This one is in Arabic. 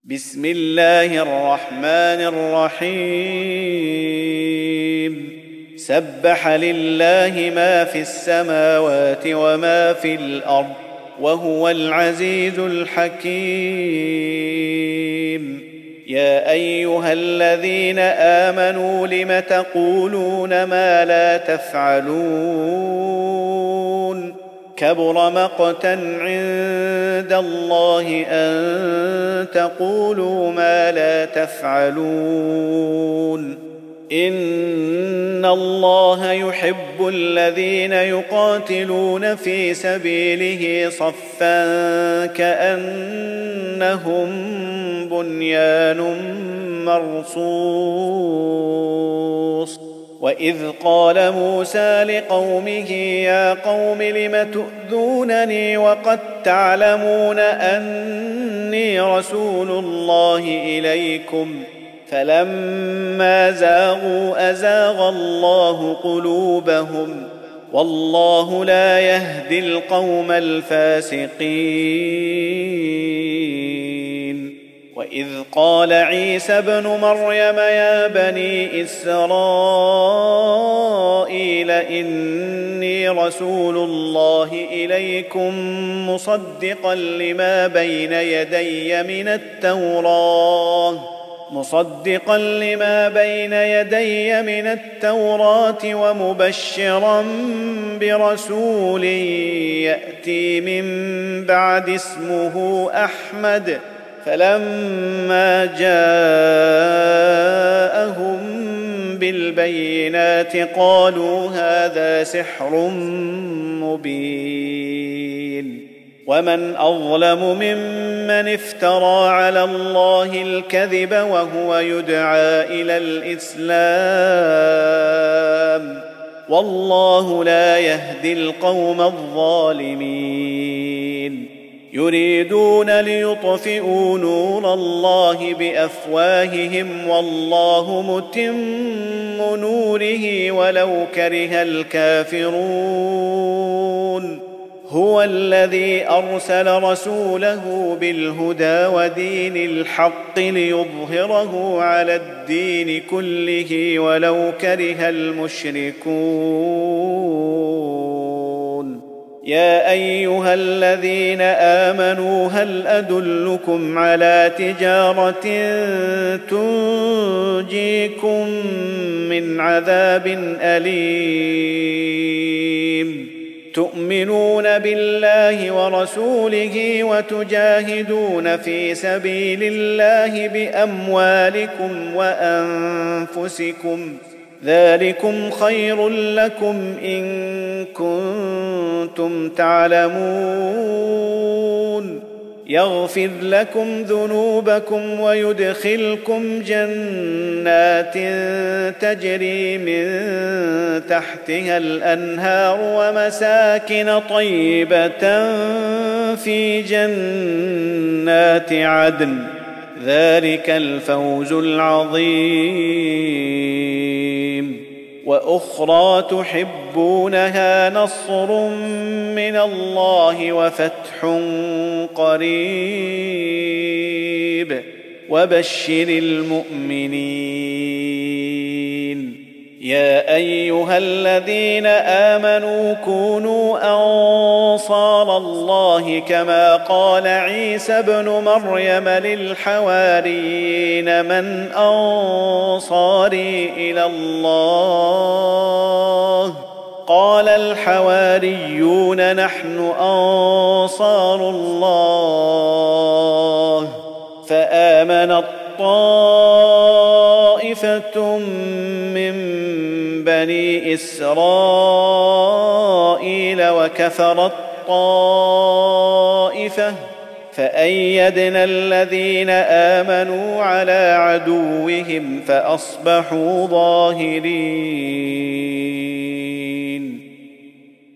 بسم الله الرحمن الرحيم سبح لله ما في السماوات وما في الأرض وهو العزيز الحكيم يا أيها الذين آمنوا لم تقولون ما لا تفعلون كبر مقتا عند الله أن تقولوا ما لا تفعلون إن الله يحب الذين يقاتلون في سبيله صفا كأنهم بنيان مرصوص وإذ قال موسى لقومه يا قوم لم تؤذونني وقد تعلمون أني رسول الله إليكم فلما زاغوا أزاغ الله قلوبهم والله لا يهدي القوم الفاسقين وإذ قال عيسى ابن مريم يا بني إسرائيل إني رسول الله إليكم مصدقا لما بين يدي من التوراة ومبشرا برسول يأتي من بعد اسمه أحمد فلما جاءهم بالبينات قالوا هذا سحر مبين ومن أظلم ممن افترى على الله الكذب وهو يدعى إلى الإسلام والله لا يهدي القوم الظالمين يريدون ليطفئوا نور الله بأفواههم والله متم نوره ولو كره الكافرون هو الذي أرسل رسوله بالهدى ودين الحق ليظهره على الدين كله ولو كره المشركون يا أيها الذين آمنوا هل أدلكم على تجارة تنجيكم من عذاب أليم تؤمنون بالله ورسوله وتجاهدون في سبيل الله بأموالكم وأنفسكم ذلكم خير لكم إن كنتم تعلمون يغفر لكم ذنوبكم ويدخلكم جنات تجري من تحتها الأنهار ومساكن طيبة في جنات عدن ذلك الفوز العظيم وأخرى تحبونها نصر من الله وفتح قريب وبشر المؤمنين يا أيها الذين آمنوا كونوا أنصار الله كما قال عيسى ابن مريم للحواريين من أنصاري إلى الله قال الحواريون نحن أنصار الله فآمنت طائفة من بني إسرائيل وكفرت طائفة فأيدنا الذين آمنوا على عدوهم فأصبحوا ظاهرين